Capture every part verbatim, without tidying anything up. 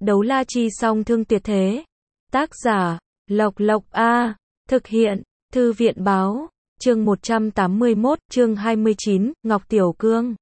Đấu la chi song thương tuyệt thế. Tác giả, Lộc Lộc A. Thực hiện, Thư viện báo. Chương một trăm tám mươi mốt, chương hai mươi chín, Ngọc Tiểu Cương.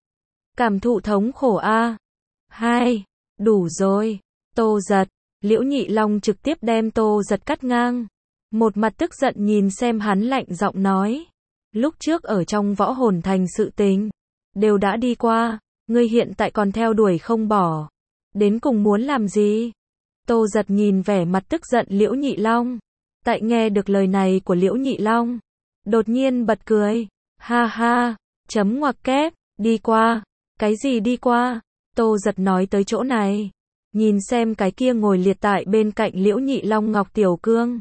Cảm thụ thống khổ A. hai. Đủ rồi. Tô Giật. Liễu Nhị Long trực tiếp đem Tô Giật cắt ngang. Một mặt tức giận nhìn xem hắn, lạnh giọng nói. Lúc trước ở trong võ hồn thành sự tình đều đã đi qua, ngươi hiện tại còn theo đuổi không bỏ. Đến cùng muốn làm gì? Tô Giật nhìn vẻ mặt tức giận Liễu Nhị Long. Tại nghe được lời này của Liễu Nhị Long, đột nhiên bật cười. Ha ha, chấm ngoặc kép, đi qua. Cái gì đi qua? Tô Giật nói tới chỗ này, nhìn xem cái kia ngồi liệt tại bên cạnh Liễu Nhị Long Ngọc Tiểu Cương.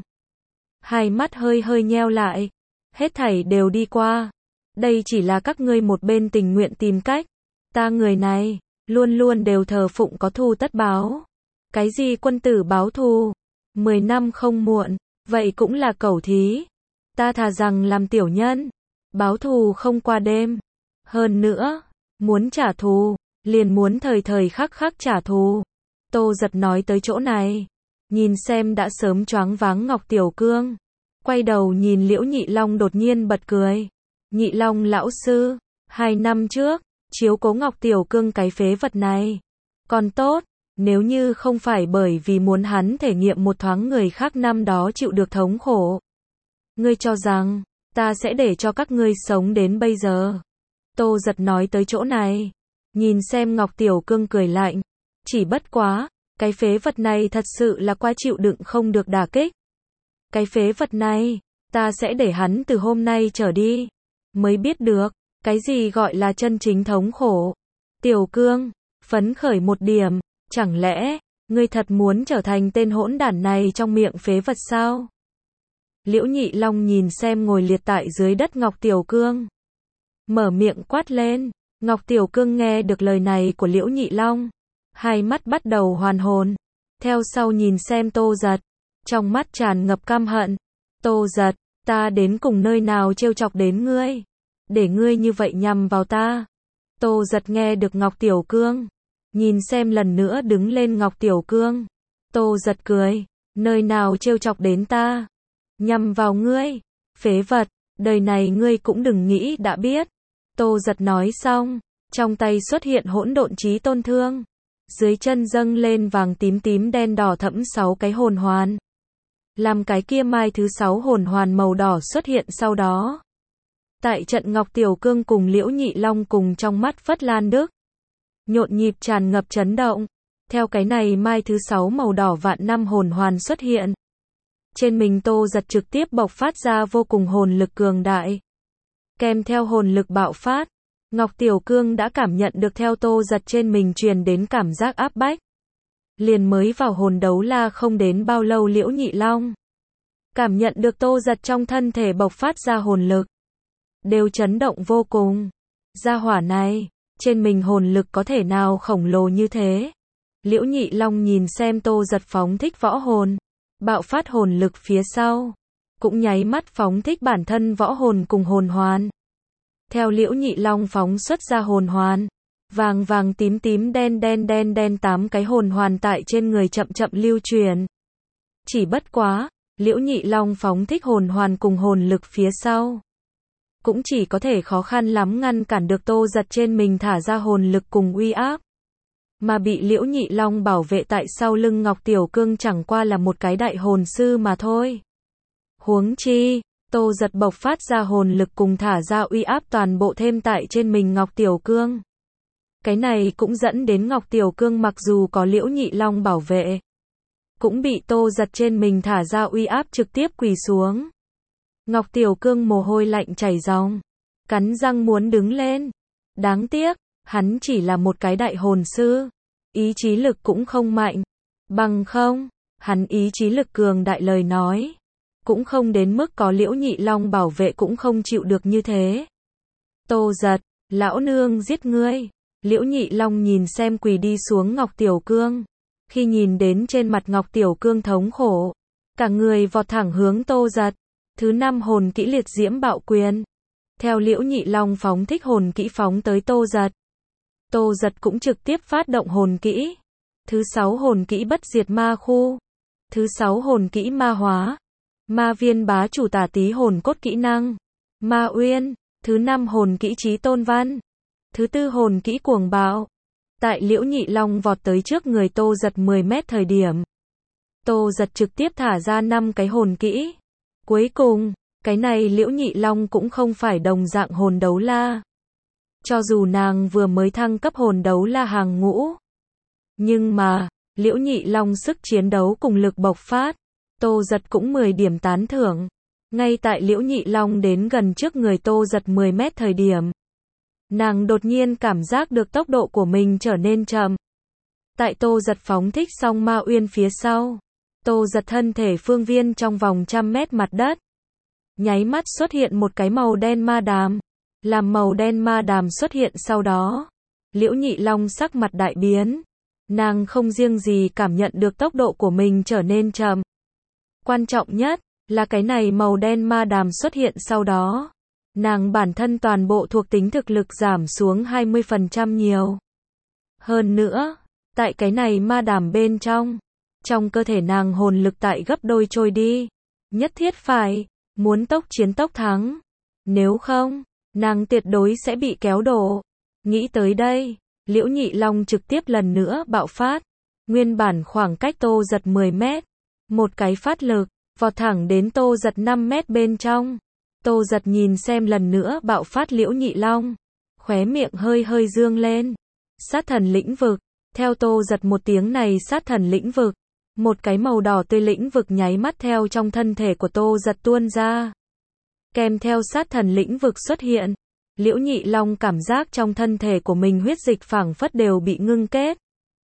Hai mắt hơi hơi nheo lại. Hết thảy đều đi qua. Đây chỉ là các ngươi một bên tình nguyện tìm cách. Ta người này, luôn luôn đều thờ phụng có thù tất báo. Cái gì quân tử báo thù? Mười năm không muộn, vậy cũng là cẩu thí. Ta thà rằng làm tiểu nhân, báo thù không qua đêm. Hơn nữa, muốn trả thù, liền muốn thời thời khắc khắc trả thù. Tô Giật nói tới chỗ này, nhìn xem đã sớm choáng váng Ngọc Tiểu Cương. Quay đầu nhìn Liễu Nhị Long đột nhiên bật cười. Nhị Long lão sư, hai năm trước, chiếu cố Ngọc Tiểu Cương cái phế vật này. Còn tốt, nếu như không phải bởi vì muốn hắn thể nghiệm một thoáng người khác năm đó chịu được thống khổ. Ngươi cho rằng, ta sẽ để cho các ngươi sống đến bây giờ. Tô Giật nói tới chỗ này, nhìn xem Ngọc Tiểu Cương cười lạnh. Chỉ bất quá, cái phế vật này thật sự là quá chịu đựng không được đả kích. Cái phế vật này, ta sẽ để hắn từ hôm nay trở đi, mới biết được, cái gì gọi là chân chính thống khổ. Tiểu Cương, phấn khởi một điểm, chẳng lẽ, ngươi thật muốn trở thành tên hỗn đản này trong miệng phế vật sao? Liễu Nhị Long nhìn xem ngồi liệt tại dưới đất Ngọc Tiểu Cương, mở miệng quát lên. Ngọc Tiểu Cương nghe được lời này của Liễu Nhị Long, hai mắt bắt đầu hoàn hồn, theo sau nhìn xem Tô Giật, trong mắt tràn ngập căm hận. Tô Giật, ta đến cùng nơi nào trêu chọc đến ngươi, để ngươi như vậy nhằm vào ta? Tô Giật nghe được Ngọc Tiểu Cương, nhìn xem lần nữa đứng lên Ngọc Tiểu Cương. Tô Giật cười, nơi nào trêu chọc đến ta? Nhằm vào ngươi, phế vật, đời này ngươi cũng đừng nghĩ đã biết. Tô Giật nói xong, trong tay xuất hiện hỗn độn chí tôn thương, dưới chân dâng lên vàng tím tím đen đỏ thẫm sáu cái hồn hoàn. Làm cái kia mai thứ sáu hồn hoàn màu đỏ xuất hiện sau đó. Tại trận Ngọc Tiểu Cương cùng Liễu Nhị Long cùng trong mắt Phất Lan Đức, nhộn nhịp tràn ngập chấn động. Theo cái này mai thứ sáu màu đỏ vạn năm hồn hoàn xuất hiện, trên mình Tô Giật trực tiếp bộc phát ra vô cùng hồn lực cường đại. Kèm theo hồn lực bạo phát, Ngọc Tiểu Cương đã cảm nhận được theo Tô Giật trên mình truyền đến cảm giác áp bách. Liền mới vào hồn đấu la không đến bao lâu Liễu Nhị Long cảm nhận được Tô Giật trong thân thể bộc phát ra hồn lực, đều chấn động vô cùng. Gia hỏa này, trên mình hồn lực có thể nào khổng lồ như thế? Liễu Nhị Long nhìn xem Tô Giật phóng thích võ hồn, bạo phát hồn lực phía sau, cũng nháy mắt phóng thích bản thân võ hồn cùng hồn hoàn. Theo Liễu Nhị Long phóng xuất ra hồn hoàn, vàng vàng tím tím đen đen đen đen tám cái hồn hoàn tại trên người chậm chậm lưu truyền. Chỉ bất quá, Liễu Nhị Long phóng thích hồn hoàn cùng hồn lực phía sau, cũng chỉ có thể khó khăn lắm ngăn cản được Tô Giật trên mình thả ra hồn lực cùng uy áp. Mà bị Liễu Nhị Long bảo vệ tại sau lưng Ngọc Tiểu Cương chẳng qua là một cái đại hồn sư mà thôi. Huống chi, Tô Giật bộc phát ra hồn lực cùng thả ra uy áp toàn bộ thêm tại trên mình Ngọc Tiểu Cương. Cái này cũng dẫn đến Ngọc Tiểu Cương mặc dù có Liễu Nhị Long bảo vệ, cũng bị Tô Giật trên mình thả ra uy áp trực tiếp quỳ xuống. Ngọc Tiểu Cương mồ hôi lạnh chảy ròng, cắn răng muốn đứng lên. Đáng tiếc, hắn chỉ là một cái đại hồn sư, ý chí lực cũng không mạnh. Bằng không, hắn ý chí lực cường đại lời nói, cũng không đến mức có Liễu Nhị Long bảo vệ cũng không chịu được như thế. Tô Giật, lão nương giết ngươi. Liễu Nhị Long nhìn xem quỳ đi xuống Ngọc Tiểu Cương, khi nhìn đến trên mặt Ngọc Tiểu Cương thống khổ, cả người vọt thẳng hướng Tô Giật. Thứ năm hồn kỹ liệt diễm bạo quyền. Theo Liễu Nhị Long phóng thích hồn kỹ phóng tới Tô Giật, Tô Giật cũng trực tiếp phát động hồn kỹ. Thứ sáu hồn kỹ bất diệt ma khu. Thứ sáu hồn kỹ ma hóa. Ma viên bá chủ tả tí hồn cốt kỹ năng. Ma uyên. Thứ năm hồn kỹ chí tôn văn. Thứ tư hồn kỹ cuồng bạo. Tại Liễu Nhị Long vọt tới trước người Tô Giật mười mét thời điểm, Tô Giật trực tiếp thả ra năm cái hồn kỹ. Cuối cùng, cái này Liễu Nhị Long cũng không phải đồng dạng hồn đấu la. Cho dù nàng vừa mới thăng cấp hồn đấu la hàng ngũ, nhưng mà, Liễu Nhị Long sức chiến đấu cùng lực bộc phát, Tô Giật cũng mười điểm tán thưởng. Ngay tại Liễu Nhị Long đến gần trước người Tô Giật mười mét thời điểm, nàng đột nhiên cảm giác được tốc độ của mình trở nên chậm. Tại Tô Giật phóng thích xong ma uyên phía sau, Tô Giật thân thể phương viên trong vòng trăm mét mặt đất, nháy mắt xuất hiện một cái màu đen ma đàm. Làm màu đen ma đàm xuất hiện sau đó, Liễu Nhị Long sắc mặt đại biến. Nàng không riêng gì cảm nhận được tốc độ của mình trở nên chậm. Quan trọng nhất là cái này màu đen ma đàm xuất hiện sau đó, nàng bản thân toàn bộ thuộc tính thực lực giảm xuống hai mươi phần trăm nhiều. Hơn nữa, tại cái này ma đàm bên trong, trong cơ thể nàng hồn lực tại gấp đôi trôi đi. Nhất thiết phải, muốn tốc chiến tốc thắng. Nếu không, nàng tuyệt đối sẽ bị kéo đổ. Nghĩ tới đây, Liễu Nhị Long trực tiếp lần nữa bạo phát. Nguyên bản khoảng cách Tô Giật mười mét. Một cái phát lực, vọt thẳng đến Tô Giật năm mét bên trong. Tô Giật nhìn xem lần nữa bạo phát Liễu Nhị Long. Khóe miệng hơi hơi dương lên. Sát thần lĩnh vực. Theo Tô Giật một tiếng này sát thần lĩnh vực. Một cái màu đỏ tươi lĩnh vực nháy mắt theo trong thân thể của Tô Giật tuôn ra. Kèm theo sát thần lĩnh vực xuất hiện, Liễu Nhị Long cảm giác trong thân thể của mình huyết dịch phảng phất đều bị ngưng kết.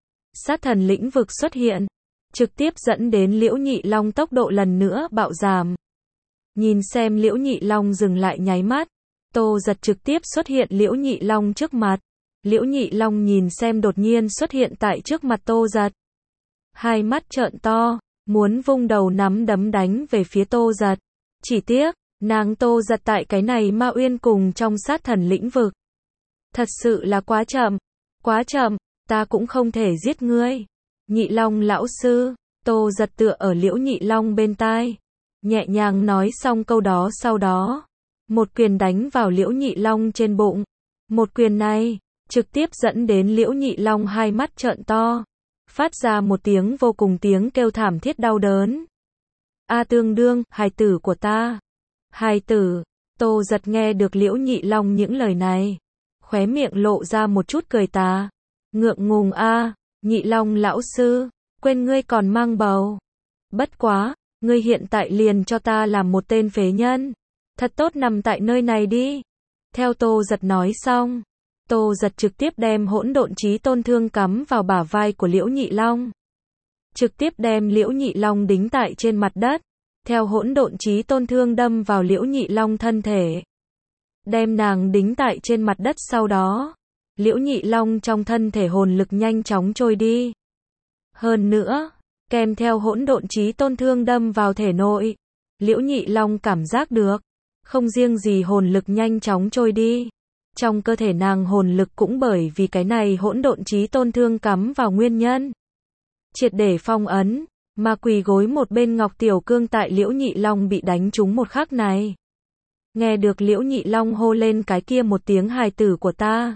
Sát thần lĩnh vực xuất hiện, trực tiếp dẫn đến Liễu Nhị Long tốc độ lần nữa bạo giảm. Nhìn xem Liễu Nhị Long dừng lại nháy mắt, Tô Giật trực tiếp xuất hiện Liễu Nhị Long trước mặt. Liễu Nhị Long nhìn xem đột nhiên xuất hiện tại trước mặt Tô Giật. Hai mắt trợn to, muốn vung đầu nắm đấm đánh về phía Tô Giật. Chỉ tiếc, nàng Tô Giật tại cái này ma uyên cùng trong sát thần lĩnh vực. Thật sự là quá chậm, quá chậm, ta cũng không thể giết ngươi. Nhị Long lão sư, Tô Giật tựa ở Liễu Nhị Long bên tai, nhẹ nhàng nói xong câu đó sau đó, một quyền đánh vào Liễu Nhị Long trên bụng. Một quyền này, trực tiếp dẫn đến Liễu Nhị Long hai mắt trợn to, phát ra một tiếng vô cùng tiếng kêu thảm thiết đau đớn. A tương đương, hài tử của ta. Hài tử, Tô Giật nghe được Liễu Nhị Long những lời này, khóe miệng lộ ra một chút cười tà. Ngượng ngùng a, Nhị Long lão sư, quên ngươi còn mang bầu. Bất quá, ngươi hiện tại liền cho ta làm một tên phế nhân. Thật tốt nằm tại nơi này đi. Theo Tô Giật nói xong, Tô Giật trực tiếp đem hỗn độn chí tôn thương cắm vào bả vai của Liễu Nhị Long. Trực tiếp đem Liễu Nhị Long đính tại trên mặt đất. Theo hỗn độn chí tôn thương đâm vào Liễu Nhị Long thân thể. Đem nàng đính tại trên mặt đất sau đó. Liễu Nhị Long trong thân thể hồn lực nhanh chóng trôi đi. Hơn nữa, kèm theo hỗn độn chí tôn thương đâm vào thể nội. Liễu Nhị Long cảm giác được, không riêng gì hồn lực nhanh chóng trôi đi. Trong cơ thể nàng hồn lực cũng bởi vì cái này hỗn độn chí tôn thương cắm vào nguyên nhân. Triệt để phong ấn, mà quỳ gối một bên Ngọc Tiểu Cương tại Liễu Nhị Long bị đánh trúng một khắc này. Nghe được Liễu Nhị Long hô lên cái kia một tiếng hài tử của ta.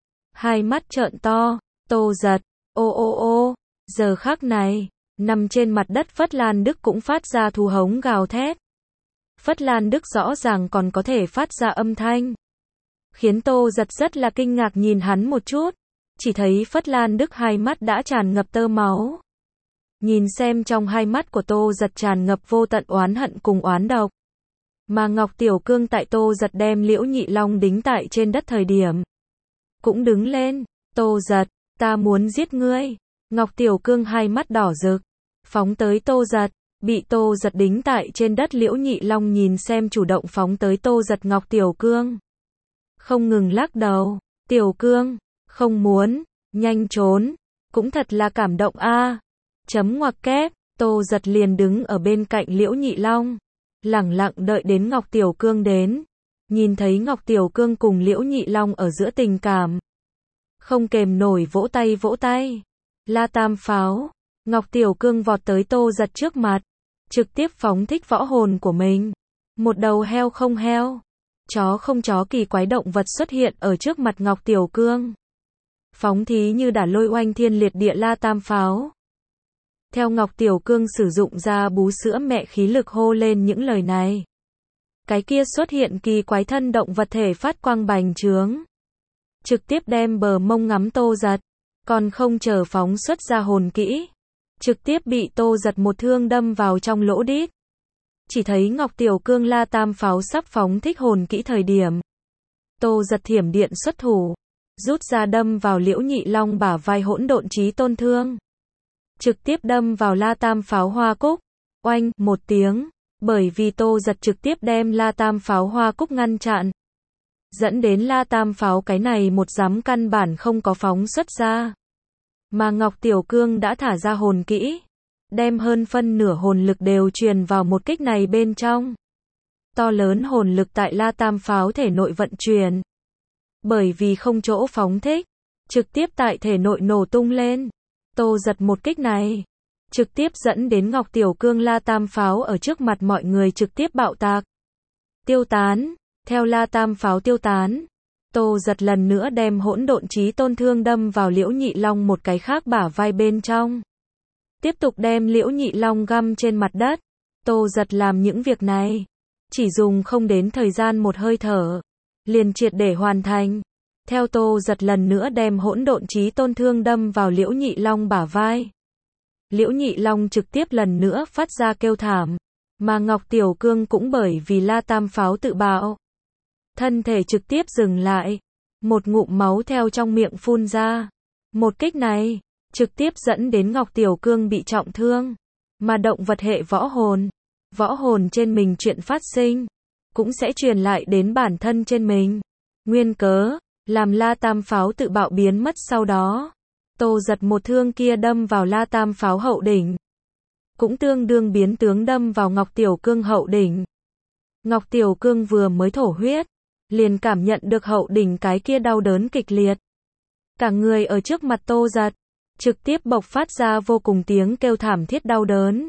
Hai mắt trợn to, Tô Giật, ô ô ô, giờ khắc này, nằm trên mặt đất Phất Lan Đức cũng phát ra thú hống gào thét. Phất Lan Đức rõ ràng còn có thể phát ra âm thanh. Khiến Tô Giật rất là kinh ngạc nhìn hắn một chút, chỉ thấy Phất Lan Đức hai mắt đã tràn ngập tơ máu. Nhìn xem trong hai mắt của Tô Giật tràn ngập vô tận oán hận cùng oán độc. Mà Ngọc Tiểu Cương tại Tô Giật đem Liễu Nhị Long đính tại trên đất thời điểm, cũng đứng lên. Tô Giật, ta muốn giết ngươi. Ngọc Tiểu Cương hai mắt đỏ rực, phóng tới Tô Giật. Bị Tô Giật đính tại trên đất Liễu Nhị Long nhìn xem chủ động phóng tới Tô Giật Ngọc Tiểu Cương. Không ngừng lắc đầu. Tiểu Cương, không muốn, nhanh trốn. Cũng thật là cảm động a. Chấm ngoặc kép, Tô Giật liền đứng ở bên cạnh Liễu Nhị Long, lẳng lặng đợi đến Ngọc Tiểu Cương đến. Nhìn thấy Ngọc Tiểu Cương cùng Liễu Nhị Long ở giữa tình cảm, không kềm nổi vỗ tay vỗ tay. La Tam Pháo. Ngọc Tiểu Cương vọt tới Tô Giật trước mặt, trực tiếp phóng thích võ hồn của mình. Một đầu heo không heo, chó không chó kỳ quái động vật xuất hiện ở trước mặt Ngọc Tiểu Cương. Phóng thí như đả lôi oanh thiên liệt địa La Tam Pháo. Theo Ngọc Tiểu Cương sử dụng ra bú sữa mẹ khí lực hô lên những lời này. Cái kia xuất hiện kỳ quái thân động vật thể phát quang bành trướng. Trực tiếp đem bờ mông ngắm Tô Giật. Còn không chờ phóng xuất ra hồn kỹ. Trực tiếp bị Tô Giật một thương đâm vào trong lỗ đít. Chỉ thấy Ngọc Tiểu Cương La Tam Pháo sắp phóng thích hồn kỹ thời điểm. Tô Giật thiểm điện xuất thủ. Rút ra đâm vào Liễu Nhị Long bả vai hỗn độn chí tôn thương. Trực tiếp đâm vào La Tam Pháo hoa cúc. Oanh, một tiếng. Bởi vì Tô Giật trực tiếp đem La Tam Pháo hoa cúc ngăn chặn. Dẫn đến La Tam Pháo cái này một giám căn bản không có phóng xuất ra. Mà Ngọc Tiểu Cương đã thả ra hồn kỹ. Đem hơn phân nửa hồn lực đều truyền vào một kích này bên trong. To lớn hồn lực tại La Tam Pháo thể nội vận chuyển. Bởi vì không chỗ phóng thích. Trực tiếp tại thể nội nổ tung lên. Tô Giật một kích này. Trực tiếp dẫn đến Ngọc Tiểu Cương La Tam Pháo ở trước mặt mọi người trực tiếp bạo tạc. Tiêu tán. Theo La Tam Pháo tiêu tán. Tô Giật lần nữa đem hỗn độn chí tôn thương đâm vào Liễu Nhị Long một cái khác bả vai bên trong. Tiếp tục đem Liễu Nhị Long găm trên mặt đất. Tô Giật làm những việc này. Chỉ dùng không đến thời gian một hơi thở. Liền triệt để hoàn thành. Theo Tô Giật lần nữa đem hỗn độn chí tôn thương đâm vào Liễu Nhị Long bả vai. Liễu Nhị Long trực tiếp lần nữa phát ra kêu thảm. Mà Ngọc Tiểu Cương cũng bởi vì La Tam Pháo tự bạo. Thân thể trực tiếp dừng lại. Một ngụm máu theo trong miệng phun ra. Một kích này, trực tiếp dẫn đến Ngọc Tiểu Cương bị trọng thương. Mà động vật hệ võ hồn. Võ hồn trên mình chuyện phát sinh. Cũng sẽ truyền lại đến bản thân trên mình. Nguyên cớ, làm La Tam Pháo tự bạo biến mất sau đó. Tô Giật một thương kia đâm vào La Tam Pháo hậu đỉnh. Cũng tương đương biến tướng đâm vào Ngọc Tiểu Cương hậu đỉnh. Ngọc Tiểu Cương vừa mới thổ huyết. Liền cảm nhận được hậu đỉnh cái kia đau đớn kịch liệt. Cả người ở trước mặt Tô Giật. Trực tiếp bộc phát ra vô cùng tiếng kêu thảm thiết đau đớn.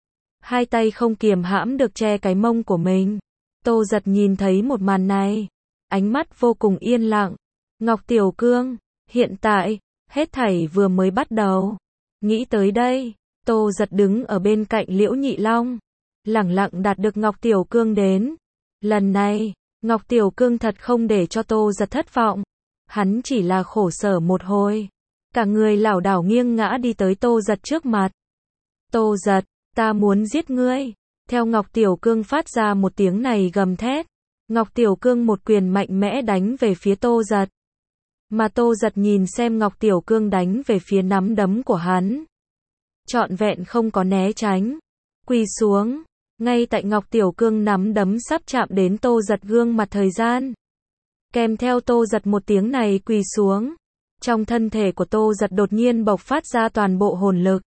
Hai tay không kiềm hãm được che cái mông của mình. Tô Giật nhìn thấy một màn này. Ánh mắt vô cùng yên lặng. Ngọc Tiểu Cương, hiện tại, hết thảy vừa mới bắt đầu. Nghĩ tới đây, Tô Giật đứng ở bên cạnh Liễu Nhị Long. Lẳng lặng đạt được Ngọc Tiểu Cương đến. Lần này, Ngọc Tiểu Cương thật không để cho Tô Giật thất vọng. Hắn chỉ là khổ sở một hồi. Cả người lảo đảo nghiêng ngã đi tới Tô Giật trước mặt. Tô Giật, ta muốn giết ngươi. Theo Ngọc Tiểu Cương phát ra một tiếng này gầm thét. Ngọc Tiểu Cương một quyền mạnh mẽ đánh về phía Tô Giật. Mà Tô Giật nhìn xem Ngọc Tiểu Cương đánh về phía nắm đấm của hắn. Trọn vẹn không có né tránh. Quỳ xuống. Ngay tại Ngọc Tiểu Cương nắm đấm sắp chạm đến Tô Giật gương mặt thời gian. Kèm theo Tô Giật một tiếng này quỳ xuống. Trong thân thể của Tô Giật đột nhiên bộc phát ra toàn bộ hồn lực.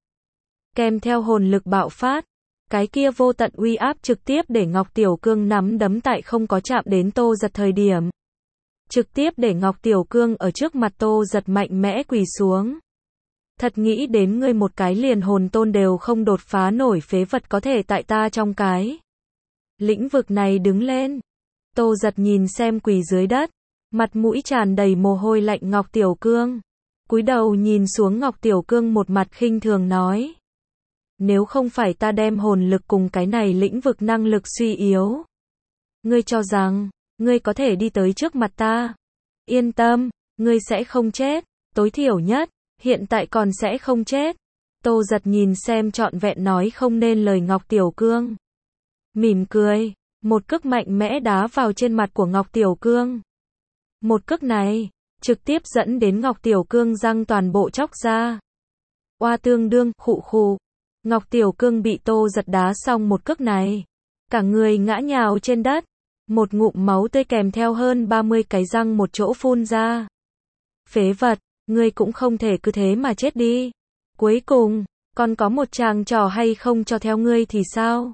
Kèm theo hồn lực bạo phát. Cái kia vô tận uy áp trực tiếp để Ngọc Tiểu Cương nắm đấm tại không có chạm đến Tô Giật thời điểm. Trực tiếp để Ngọc Tiểu Cương ở trước mặt Tô Giật mạnh mẽ quỳ xuống. Thật nghĩ đến ngươi một cái liền hồn tôn đều không đột phá nổi phế vật có thể tại ta trong cái lĩnh vực này đứng lên. Tô Giật nhìn xem quỳ dưới đất. Mặt mũi tràn đầy mồ hôi lạnh Ngọc Tiểu Cương. Cúi đầu nhìn xuống Ngọc Tiểu Cương một mặt khinh thường nói. Nếu không phải ta đem hồn lực cùng cái này lĩnh vực năng lực suy yếu. Ngươi cho rằng, ngươi có thể đi tới trước mặt ta. Yên tâm, ngươi sẽ không chết. Tối thiểu nhất, hiện tại còn sẽ không chết. Tô Giật nhìn xem trọn vẹn nói không nên lời Ngọc Tiểu Cương. Mỉm cười, một cước mạnh mẽ đá vào trên mặt của Ngọc Tiểu Cương. Một cước này, trực tiếp dẫn đến Ngọc Tiểu Cương răng toàn bộ chóc ra. Oa tương đương, khụ khụ. Ngọc Tiểu Cương bị Tô Giật đá xong một cước này. Cả người ngã nhào trên đất. Một ngụm máu tươi kèm theo hơn ba mươi cái răng một chỗ phun ra. Phế vật, ngươi cũng không thể cứ thế mà chết đi. Cuối cùng, còn có một chàng trò hay không cho theo ngươi thì sao?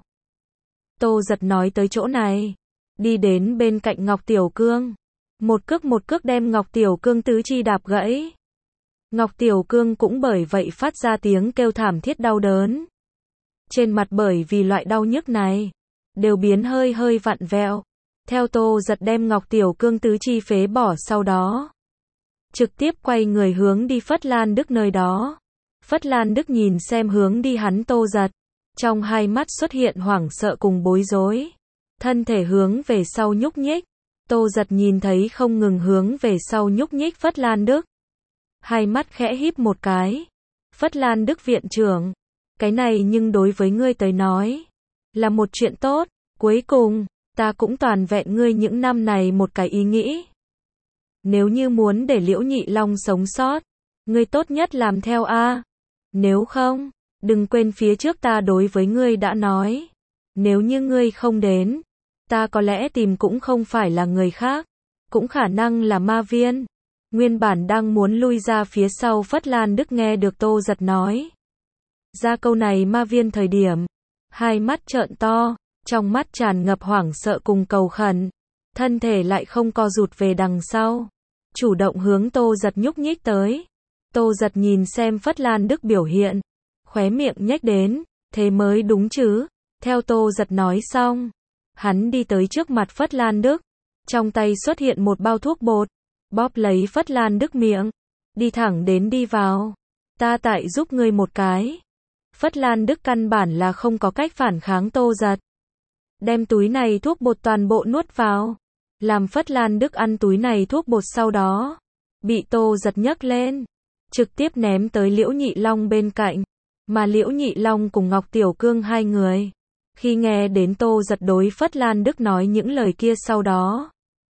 Tô Giật nói tới chỗ này. Đi đến bên cạnh Ngọc Tiểu Cương. Một cước một cước đem Ngọc Tiểu Cương tứ chi đạp gãy. Ngọc Tiểu Cương cũng bởi vậy phát ra tiếng kêu thảm thiết đau đớn. Trên mặt bởi vì loại đau nhức này, đều biến hơi hơi vặn vẹo. Theo Tô Giật đem Ngọc Tiểu Cương tứ chi phế bỏ sau đó, trực tiếp quay người hướng đi Phất Lan Đức nơi đó. Phất Lan Đức nhìn xem hướng đi hắn Tô Giật, trong hai mắt xuất hiện hoảng sợ cùng bối rối. Thân thể hướng về sau nhúc nhích. Tô Giật nhìn thấy không ngừng hướng về sau nhúc nhích Phất Lan Đức. Hai mắt khẽ híp một cái. Phất Lan Đức viện trưởng, cái này nhưng đối với ngươi tới nói, là một chuyện tốt. Cuối cùng, ta cũng toàn vẹn ngươi những năm này một cái ý nghĩ. Nếu như muốn để Liễu Nhị Long sống sót, ngươi tốt nhất làm theo a. Nếu không, đừng quên phía trước ta đối với ngươi đã nói. Nếu như ngươi không đến, ta có lẽ tìm cũng không phải là người khác, cũng khả năng là ma viên. Nguyên bản đang muốn lui ra phía sau Phất Lan Đức nghe được Tô Giật nói ra câu này ma viên thời điểm, hai mắt trợn to, trong mắt tràn ngập hoảng sợ cùng cầu khẩn, thân thể lại không co rụt về đằng sau, chủ động hướng Tô Giật nhúc nhích tới. Tô Giật nhìn xem Phất Lan Đức biểu hiện, khóe miệng nhếch đến, thế mới đúng chứ. Theo Tô Giật nói xong, hắn đi tới trước mặt Phất Lan Đức, trong tay xuất hiện một bao thuốc bột, bóp lấy Phất Lan Đức miệng, đi thẳng đến đi vào. Ta tại giúp ngươi một cái. Phất Lan Đức căn bản là không có cách phản kháng Tô Giật. Đem túi này thuốc bột toàn bộ nuốt vào. Làm Phất Lan Đức ăn túi này thuốc bột sau đó, bị Tô Giật nhấc lên, trực tiếp ném tới Liễu Nhị Long bên cạnh. Mà Liễu Nhị Long cùng Ngọc Tiểu Cương hai người, khi nghe đến Tô Giật đối Phất Lan Đức nói những lời kia sau đó,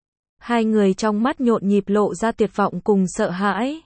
hai người trong mắt nhộn nhịp lộ ra tuyệt vọng cùng sợ hãi.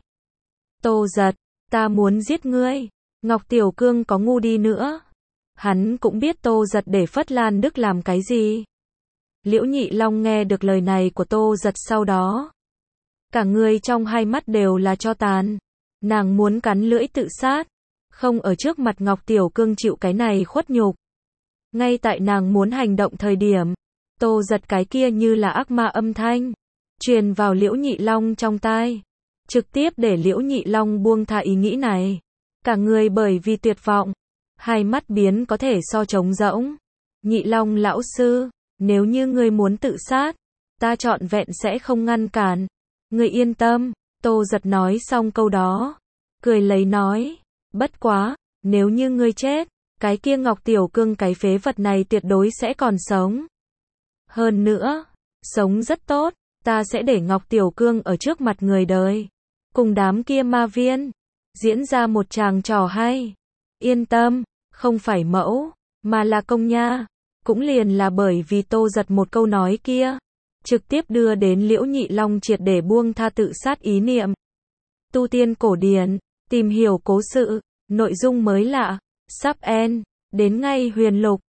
Tô Giật, ta muốn giết ngươi. Ngọc Tiểu Cương có ngu đi nữa, hắn cũng biết Tô Giật để Phất Lan Đức làm cái gì. Liễu Nhị Long nghe được lời này của Tô Giật sau đó, cả người trong hai mắt đều là tro tàn. Nàng muốn cắn lưỡi tự sát, không ở trước mặt Ngọc Tiểu Cương chịu cái này khuất nhục. Ngay tại nàng muốn hành động thời điểm, Tô Giật cái kia như là ác ma âm thanh truyền vào Liễu Nhị Long trong tai, trực tiếp để Liễu Nhị Long buông tha ý nghĩ này. Cả người bởi vì tuyệt vọng, hai mắt biến có thể so trống rỗng. Nhị Long lão sư, nếu như ngươi muốn tự sát, ta trọn vẹn sẽ không ngăn cản. Ngươi yên tâm. Tô Giật nói xong câu đó, cười lấy nói, bất quá, nếu như ngươi chết, cái kia Ngọc Tiểu Cương cái phế vật này tuyệt đối sẽ còn sống. Hơn nữa, sống rất tốt, ta sẽ để Ngọc Tiểu Cương ở trước mặt người đời, cùng đám kia ma viên, diễn ra một tràng trò hay. Yên tâm, không phải mẫu, mà là công nha. Cũng liền là bởi vì Tô Giật một câu nói kia, trực tiếp đưa đến Liễu Nhị Long triệt để buông tha tự sát ý niệm. Tu tiên cổ điển, tìm hiểu cố sự, nội dung mới lạ, sắp end, đến ngay huyền lục.